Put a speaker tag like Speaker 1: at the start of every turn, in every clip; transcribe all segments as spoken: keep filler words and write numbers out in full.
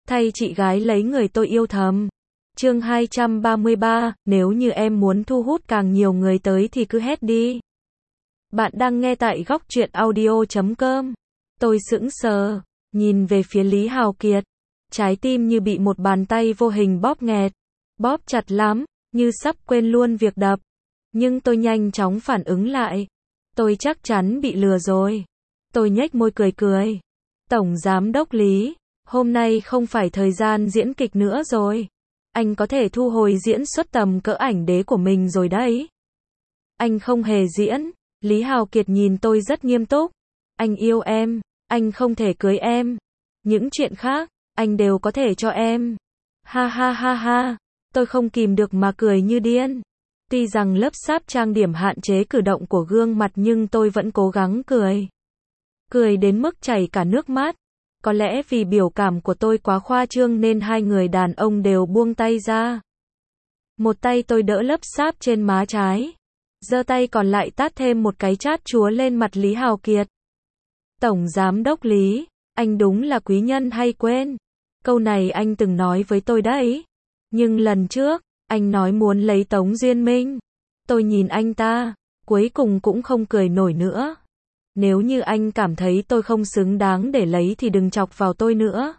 Speaker 1: thay chị gái lấy người tôi yêu thầm. Chương hai trăm ba mươi ba, nếu như em muốn thu hút càng nhiều người tới thì cứ hét đi. Bạn đang nghe tại góc truyện audio chấm com. Tôi sững sờ, nhìn về phía Lý Hào Kiệt. Trái tim như bị một bàn tay vô hình bóp nghẹt. Bóp chặt lắm, như sắp quên luôn việc đập. Nhưng tôi nhanh chóng phản ứng lại. Tôi chắc chắn bị lừa rồi. Tôi nhếch môi cười cười. Tổng Giám đốc Lý, hôm nay không phải thời gian diễn kịch nữa rồi. Anh có thể thu hồi diễn xuất tầm cỡ ảnh đế của mình rồi đấy. Anh không hề diễn. Lý Hào Kiệt nhìn tôi rất nghiêm túc. Anh yêu em, anh không thể cưới em. Những chuyện khác, anh đều có thể cho em. Ha ha ha ha, tôi không kìm được mà cười như điên. Tuy rằng lớp sáp trang điểm hạn chế cử động của gương mặt nhưng tôi vẫn cố gắng cười. Cười đến mức chảy cả nước mắt. Có lẽ vì biểu cảm của tôi quá khoa trương nên hai người đàn ông đều buông tay ra. Một tay tôi đỡ lớp sáp trên má trái. Giơ tay còn lại tát thêm một cái chát chúa lên mặt Lý Hào Kiệt. Tổng Giám đốc Lý, anh đúng là quý nhân hay quên. Câu này anh từng nói với tôi đấy. Nhưng lần trước, anh nói muốn lấy Tống Duyên Minh. Tôi nhìn anh ta, cuối cùng cũng không cười nổi nữa. Nếu như anh cảm thấy tôi không xứng đáng để lấy thì đừng chọc vào tôi nữa.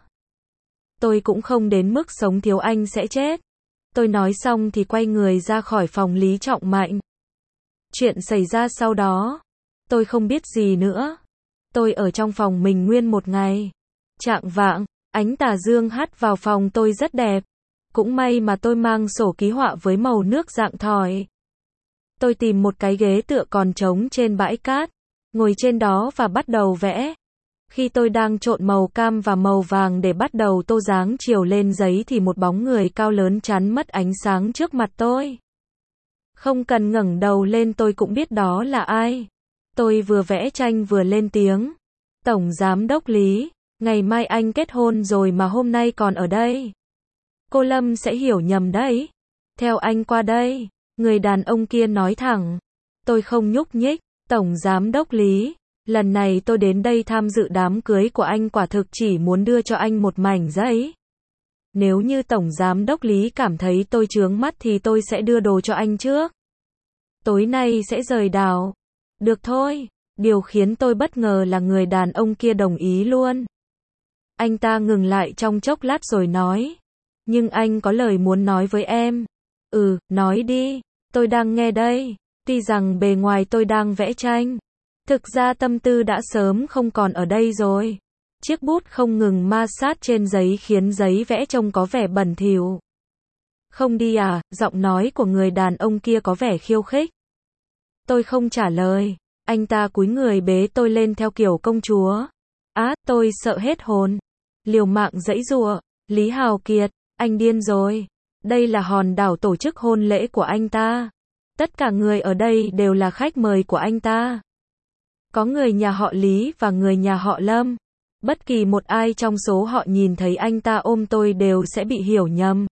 Speaker 1: Tôi cũng không đến mức sống thiếu anh sẽ chết. Tôi nói xong thì quay người ra khỏi phòng Lý Trọng Mạnh. Chuyện xảy ra sau đó, tôi không biết gì nữa. Tôi ở trong phòng mình nguyên một ngày. Chạng vạng, ánh tà dương hắt vào phòng tôi rất đẹp. Cũng may mà tôi mang sổ ký họa với màu nước dạng thỏi. Tôi tìm một cái ghế tựa còn trống trên bãi cát, ngồi trên đó và bắt đầu vẽ. Khi tôi đang trộn màu cam và màu vàng để bắt đầu tô dáng chiều lên giấy thì một bóng người cao lớn chắn mất ánh sáng trước mặt tôi. Không cần ngẩng đầu lên tôi cũng biết đó là ai. Tôi vừa vẽ tranh vừa lên tiếng. Tổng Giám đốc Lý, ngày mai anh kết hôn rồi mà hôm nay còn ở đây. Cô Lâm sẽ hiểu nhầm đấy. Theo anh qua đây, người đàn ông kia nói thẳng. Tôi không nhúc nhích. Tổng Giám đốc Lý, lần này tôi đến đây tham dự đám cưới của anh quả thực chỉ muốn đưa cho anh một mảnh giấy. Nếu như Tổng Giám đốc Lý cảm thấy tôi chướng mắt thì tôi sẽ đưa đồ cho anh trước. Tối nay sẽ rời đảo. Được thôi. Điều khiến tôi bất ngờ là người đàn ông kia đồng ý luôn. Anh ta ngừng lại trong chốc lát rồi nói. Nhưng anh có lời muốn nói với em. Ừ, nói đi. Tôi đang nghe đây. Tuy rằng bề ngoài tôi đang vẽ tranh. Thực ra tâm tư đã sớm không còn ở đây rồi. Chiếc bút không ngừng ma sát trên giấy khiến giấy vẽ trông có vẻ bẩn thỉu. Không đi à? Giọng nói của người đàn ông kia có vẻ khiêu khích. Tôi không trả lời. Anh ta cúi người bế tôi lên theo kiểu công chúa. Á, tôi sợ hết hồn. Liều mạng giãy giụa. Lý Hào Kiệt, anh điên rồi. Đây là hòn đảo tổ chức hôn lễ của anh ta. Tất cả người ở đây đều là khách mời của anh ta. Có người nhà họ Lý và người nhà họ Lâm. Bất kỳ một ai trong số họ nhìn thấy anh ta ôm tôi đều sẽ bị hiểu nhầm.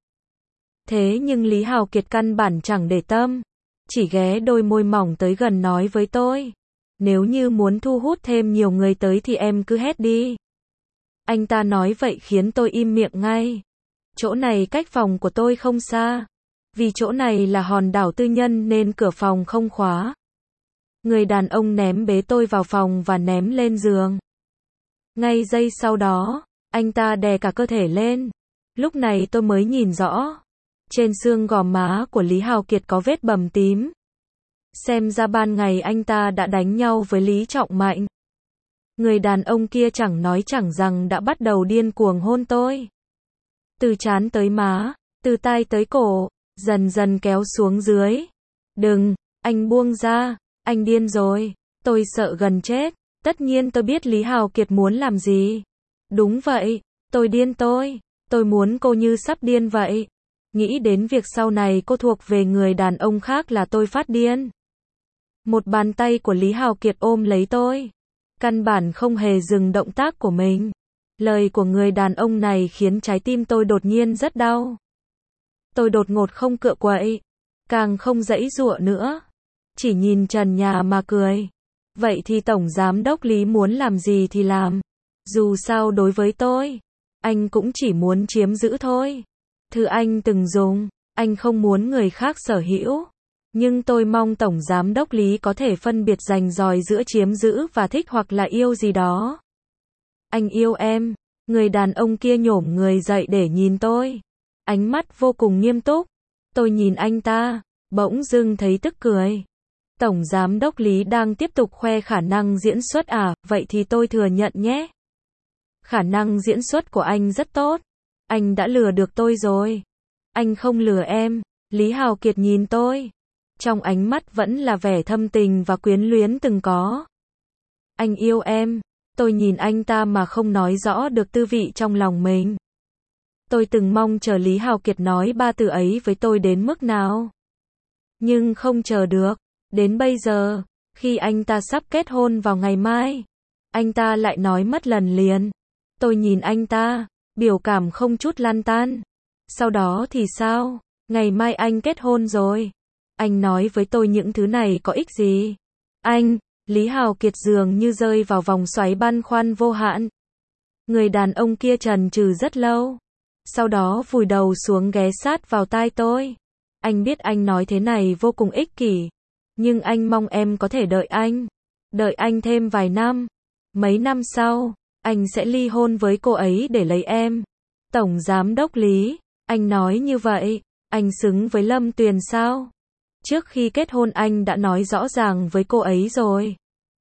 Speaker 1: Thế nhưng Lý Hào Kiệt căn bản chẳng để tâm. Chỉ ghé đôi môi mỏng tới gần nói với tôi. Nếu như muốn thu hút thêm nhiều người tới thì em cứ hét đi. Anh ta nói vậy khiến tôi im miệng ngay. Chỗ này cách phòng của tôi không xa. Vì chỗ này là hòn đảo tư nhân nên cửa phòng không khóa. Người đàn ông ném bế tôi vào phòng và ném lên giường. Ngay giây sau đó, anh ta đè cả cơ thể lên. Lúc này tôi mới nhìn rõ. Trên xương gò má của Lý Hào Kiệt có vết bầm tím. Xem ra ban ngày anh ta đã đánh nhau với Lý Trọng Mạnh. Người đàn ông kia chẳng nói chẳng rằng đã bắt đầu điên cuồng hôn tôi. Từ trán tới má, từ tai tới cổ, dần dần kéo xuống dưới. Đừng, anh buông ra, anh điên rồi. Tôi sợ gần chết. Tất nhiên tôi biết Lý Hào Kiệt muốn làm gì. Đúng vậy, tôi điên tôi. Tôi muốn cô như sắp điên vậy. Nghĩ đến việc sau này cô thuộc về người đàn ông khác là tôi phát điên. Một bàn tay của Lý Hào Kiệt ôm lấy tôi. Căn bản không hề dừng động tác của mình. Lời của người đàn ông này khiến trái tim tôi đột nhiên rất đau. Tôi đột ngột không cựa quậy. Càng không giãy giụa nữa. Chỉ nhìn trần nhà mà cười. Vậy thì Tổng Giám đốc Lý muốn làm gì thì làm. Dù sao đối với tôi, Anh cũng chỉ muốn chiếm giữ thôi. Thứ anh từng dùng, anh không muốn người khác sở hữu. Nhưng tôi mong Tổng Giám đốc Lý có thể phân biệt rành ròi giữa chiếm giữ và thích hoặc là yêu gì đó. Anh yêu em. Người đàn ông kia nhổm người dậy để nhìn tôi. Ánh mắt vô cùng nghiêm túc. Tôi nhìn anh ta, bỗng dưng thấy tức cười. Tổng Giám đốc Lý đang tiếp tục khoe khả năng diễn xuất à, vậy thì tôi thừa nhận nhé. Khả năng diễn xuất của anh rất tốt. Anh đã lừa được tôi rồi. Anh không lừa em. Lý Hào Kiệt nhìn tôi. Trong ánh mắt vẫn là vẻ thâm tình và quyến luyến từng có. Anh yêu em. Tôi nhìn anh ta mà không nói rõ được tư vị trong lòng mình. Tôi từng mong chờ Lý Hào Kiệt nói ba từ ấy với tôi đến mức nào. Nhưng không chờ được. Đến bây giờ, khi anh ta sắp kết hôn vào ngày mai, anh ta lại nói mất lần liền. Tôi nhìn anh ta, biểu cảm không chút lan tan. Sau đó thì sao? Ngày mai anh kết hôn rồi. Anh nói với tôi những thứ này có ích gì? Anh, Lý Hào Kiệt dường như rơi vào vòng xoáy băn khoăn vô hạn. Người đàn ông kia chần chừ rất lâu. Sau đó vùi đầu xuống ghé sát vào tai tôi. Anh biết anh nói thế này vô cùng ích kỷ. Nhưng anh mong em có thể đợi anh. Đợi anh thêm vài năm. Mấy năm sau, anh sẽ ly hôn với cô ấy để lấy em. Tổng Giám đốc Lý, anh nói như vậy, anh xứng với Lâm Tuyền sao? Trước khi kết hôn anh đã nói rõ ràng với cô ấy rồi.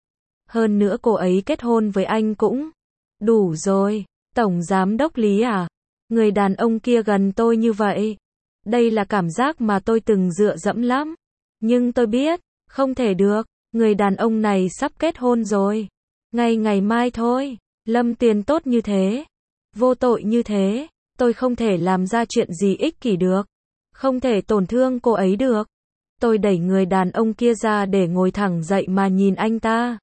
Speaker 1: Hơn nữa cô ấy kết hôn với anh cũng đủ rồi. Tổng Giám đốc Lý à? Người đàn ông kia gần tôi như vậy. Đây là cảm giác mà tôi từng dựa dẫm lắm. Nhưng tôi biết, không thể được. Người đàn ông này sắp kết hôn rồi. Ngay ngày mai thôi. Lâm Tuyền tốt như thế. Vô tội như thế. Tôi không thể làm ra chuyện gì ích kỷ được. Không thể tổn thương cô ấy được. Tôi đẩy người đàn ông kia ra để ngồi thẳng dậy mà nhìn anh ta.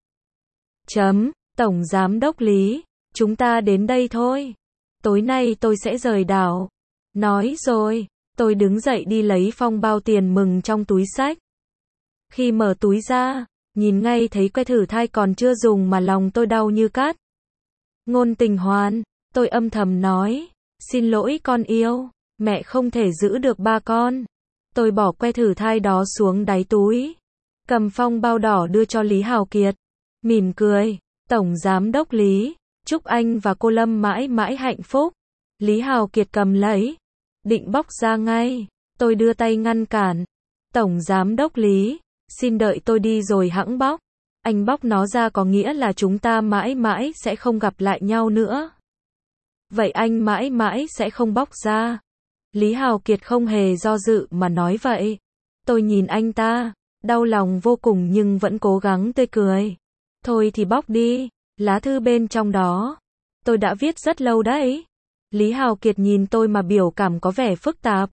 Speaker 1: Chấm, Tổng Giám đốc Lý, chúng ta đến đây thôi. Tối nay tôi sẽ rời đảo. Nói rồi, tôi đứng dậy đi lấy phong bao tiền mừng trong túi xách. Khi mở túi ra, nhìn ngay thấy que thử thai còn chưa dùng mà lòng tôi đau như cắt. Ngôn Tình Hoan, tôi âm thầm nói, xin lỗi con yêu, mẹ không thể giữ được ba con. Tôi bỏ que thử thai đó xuống đáy túi, cầm phong bao đỏ đưa cho Lý Hào Kiệt, mỉm cười, Tổng Giám đốc Lý, chúc anh và cô Lâm mãi mãi hạnh phúc. Lý Hào Kiệt cầm lấy, định bóc ra ngay, tôi đưa tay ngăn cản. Tổng Giám đốc Lý, xin đợi tôi đi rồi hẵng bóc. Anh bóc nó ra có nghĩa là chúng ta mãi mãi sẽ không gặp lại nhau nữa. Vậy anh mãi mãi sẽ không bóc ra. Lý Hào Kiệt không hề do dự mà nói vậy. Tôi nhìn anh ta, đau lòng vô cùng nhưng vẫn cố gắng tươi cười. Thôi thì bóc đi, lá thư bên trong đó. Tôi đã viết rất lâu đấy. Lý Hào Kiệt nhìn tôi mà biểu cảm có vẻ phức tạp.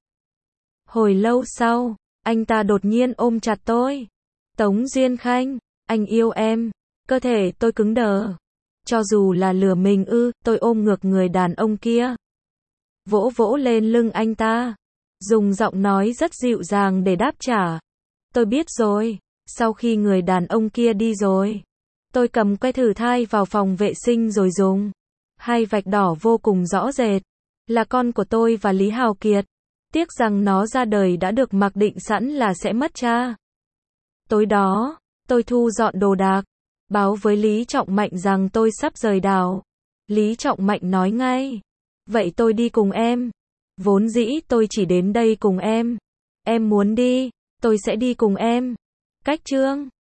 Speaker 1: Hồi lâu sau, anh ta đột nhiên ôm chặt tôi. Tống Duyên Khanh, anh yêu em. Cơ thể tôi cứng đờ. Cho dù là lừa mình ư, tôi ôm ngược người đàn ông kia. Vỗ vỗ lên lưng anh ta. Dùng giọng nói rất dịu dàng để đáp trả. Tôi biết rồi. Sau khi người đàn ông kia đi rồi, tôi cầm que thử thai vào phòng vệ sinh rồi dùng. Hai vạch đỏ vô cùng rõ rệt. Là con của tôi và Lý Hào Kiệt. Tiếc rằng nó ra đời đã được mặc định sẵn là sẽ mất cha. Tối đó, tôi thu dọn đồ đạc. Báo với Lý Trọng Mạnh rằng tôi sắp rời đảo. Lý Trọng Mạnh nói ngay. Vậy tôi đi cùng em. Vốn dĩ tôi chỉ đến đây cùng em. Em muốn đi, tôi sẽ đi cùng em. Cách chương